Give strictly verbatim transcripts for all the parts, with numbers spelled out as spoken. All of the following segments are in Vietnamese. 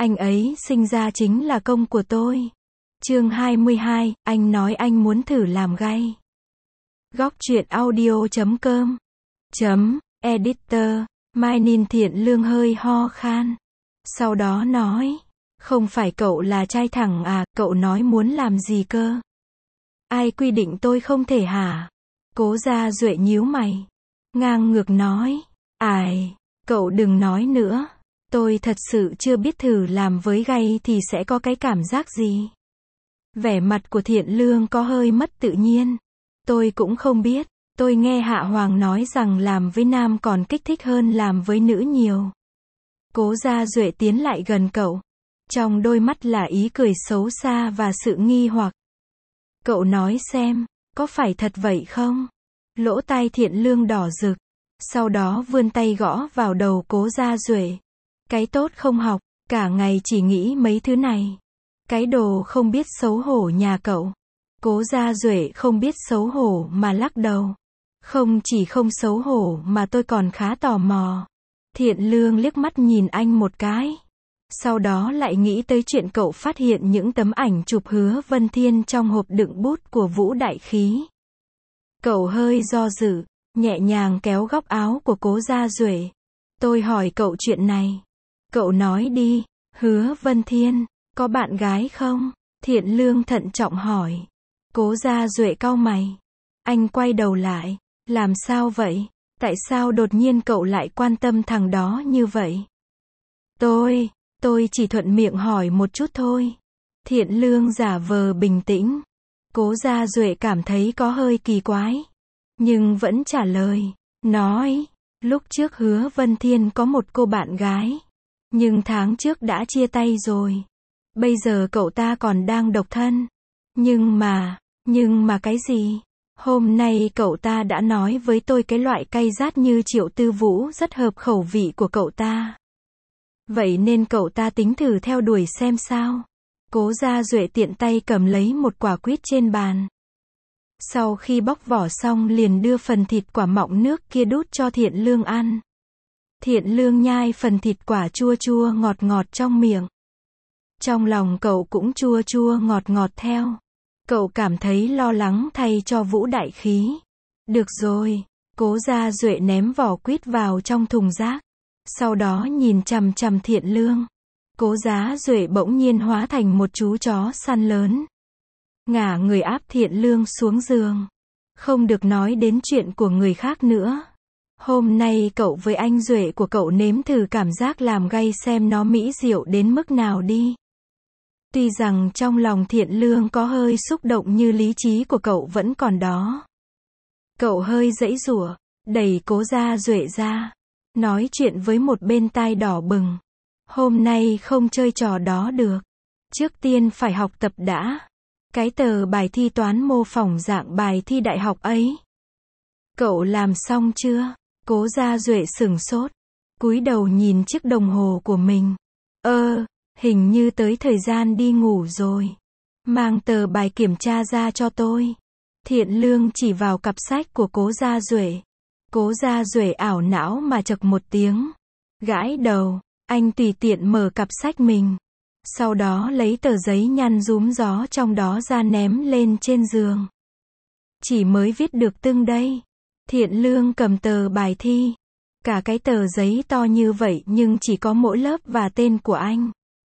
Anh ấy sinh ra chính là công của tôi. Chương hai mươi hai, anh nói anh muốn thử làm gay. Góc truyện audio chấm com chấm editor. Mai Ninh Thiện Lương hơi ho khan. Sau đó nói, không phải cậu là trai thẳng à, cậu nói muốn làm gì cơ? Ai quy định tôi không thể hả? Cố Gia Duệ nhíu mày. Ngang ngược nói, ai, cậu đừng nói nữa. Tôi thật sự chưa biết thử làm với gay thì sẽ có cái cảm giác gì. Vẻ mặt của Thiện Lương có hơi mất tự nhiên. Tôi cũng không biết. Tôi nghe Hạ Hoàng nói rằng làm với nam còn kích thích hơn làm với nữ nhiều. Cố Gia Duệ tiến lại gần cậu. Trong đôi mắt là ý cười xấu xa và sự nghi hoặc. Cậu nói xem, có phải thật vậy không? Lỗ tai Thiện Lương đỏ rực. Sau đó vươn tay gõ vào đầu Cố Gia Duệ. Cái tốt không học, cả ngày chỉ nghĩ mấy thứ này. Cái đồ không biết xấu hổ nhà cậu. Cố Gia Duệ không biết xấu hổ mà lắc đầu. Không chỉ không xấu hổ mà tôi còn khá tò mò. Thiện Lương liếc mắt nhìn anh một cái. Sau đó lại nghĩ tới chuyện cậu phát hiện những tấm ảnh chụp Hứa Vân Thiên trong hộp đựng bút của Vũ Đại Khí. Cậu hơi do dự, nhẹ nhàng kéo góc áo của Cố Gia Duệ. Tôi hỏi cậu chuyện này. Cậu nói đi, Hứa Vân Thiên, có bạn gái không? Thiện Lương thận trọng hỏi. Cố Gia Duệ cau mày. Anh quay đầu lại. Làm sao vậy? Tại sao đột nhiên cậu lại quan tâm thằng đó như vậy? Tôi, tôi chỉ thuận miệng hỏi một chút thôi. Thiện Lương giả vờ bình tĩnh. Cố Gia Duệ cảm thấy có hơi kỳ quái. Nhưng vẫn trả lời. Nói, lúc trước Hứa Vân Thiên có một cô bạn gái. Nhưng tháng trước đã chia tay rồi. Bây giờ cậu ta còn đang độc thân. Nhưng mà, nhưng mà cái gì? Hôm nay cậu ta đã nói với tôi cái loại cay rát như Triệu Tư Vũ rất hợp khẩu vị của cậu ta. Vậy nên cậu ta tính thử theo đuổi xem sao. Cố Gia Duệ tiện tay cầm lấy một quả quýt trên bàn. Sau khi bóc vỏ xong liền đưa phần thịt quả mọng nước kia đút cho Thiện Lương ăn. Thiện Lương nhai phần thịt quả chua chua ngọt ngọt trong miệng. Trong lòng cậu cũng chua chua ngọt ngọt theo. Cậu cảm thấy lo lắng thay cho Vũ Đại Khí. Được rồi, Cố Gia Duệ ném vỏ quýt vào trong thùng rác. Sau đó nhìn chằm chằm Thiện Lương. Cố Gia Duệ bỗng nhiên hóa thành một chú chó săn lớn. Ngả người áp Thiện Lương xuống giường. Không được nói đến chuyện của người khác nữa. Hôm nay cậu với anh Duệ của cậu nếm thử cảm giác làm gay xem nó mỹ diệu đến mức nào đi. Tuy rằng trong lòng Thiện Lương có hơi xúc động như lý trí của cậu vẫn còn đó. Cậu hơi giãy giụa, đẩy Cố Gia Duệ ra. Nói chuyện với một bên tai đỏ bừng. Hôm nay không chơi trò đó được. Trước tiên phải học tập đã. Cái tờ bài thi toán mô phỏng dạng bài thi đại học ấy. Cậu làm xong chưa? Cố Gia Duệ sửng sốt. Cúi đầu nhìn chiếc đồng hồ của mình. Ơ, hình như tới thời gian đi ngủ rồi. Mang tờ bài kiểm tra ra cho tôi. Thiện Lương chỉ vào cặp sách của Cố Gia Duệ. Cố Gia Duệ ảo não mà chậc một tiếng. Gãi đầu, anh tùy tiện mở cặp sách mình. Sau đó lấy tờ giấy nhăn rúm gió trong đó ra ném lên trên giường. Chỉ mới viết được tưng đây. Thiện Lương cầm tờ bài thi. Cả cái tờ giấy to như vậy nhưng chỉ có mỗi lớp và tên của anh.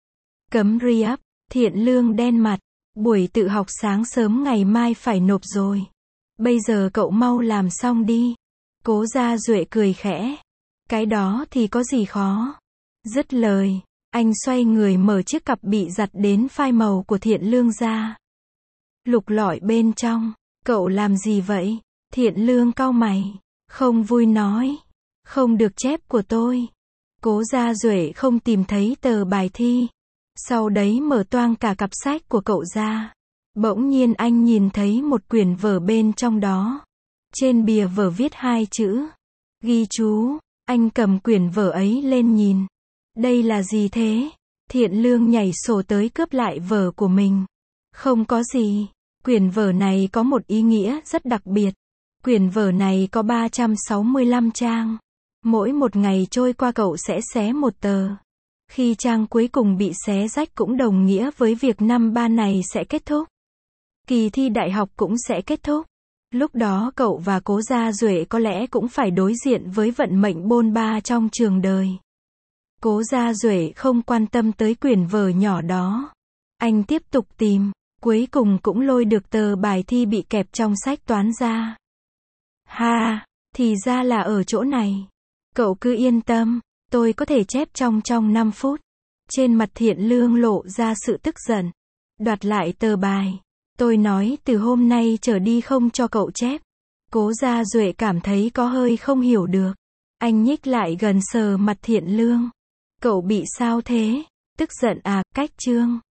Cấm re-up. Thiện Lương đen mặt. Buổi tự học sáng sớm ngày mai phải nộp rồi. Bây giờ cậu mau làm xong đi. Cố Gia Duệ cười khẽ. Cái đó thì có gì khó. Dứt lời, anh xoay người mở chiếc cặp bị giặt đến phai màu của Thiện Lương ra. Lục lọi bên trong. Cậu làm gì vậy? Thiện Lương cau mày. Không vui nói. Không được chép của tôi. Cố Gia Duệ không tìm thấy tờ bài thi. Sau đấy mở toang cả cặp sách của cậu ra. Bỗng nhiên anh nhìn thấy một quyển vở bên trong đó. Trên bìa vở viết hai chữ. Ghi chú. Anh cầm quyển vở ấy lên nhìn. Đây là gì thế? Thiện Lương nhảy sổ tới cướp lại vở của mình. Không có gì. Quyển vở này có một ý nghĩa rất đặc biệt. Quyển vở này có ba trăm sáu mươi lăm trang. Mỗi một ngày trôi qua cậu sẽ xé một tờ. Khi trang cuối cùng bị xé rách cũng đồng nghĩa với việc năm ba này sẽ kết thúc. Kỳ thi đại học cũng sẽ kết thúc. Lúc đó cậu và Cố Gia Duệ có lẽ cũng phải đối diện với vận mệnh bôn ba trong trường đời. Cố Gia Duệ không quan tâm tới quyển vở nhỏ đó. Anh tiếp tục tìm, cuối cùng cũng lôi được tờ bài thi bị kẹp trong sách toán ra. Ha, thì ra là ở chỗ này. Cậu cứ yên tâm, tôi có thể chép trong trong năm phút. Trên mặt Thiện Lương lộ ra sự tức giận. Đoạt lại tờ bài. Tôi nói từ hôm nay trở đi không cho cậu chép. Cố Gia Duệ cảm thấy có hơi không hiểu được. Anh nhích lại gần sờ mặt Thiện Lương. Cậu bị sao thế? Tức giận à, cách chương.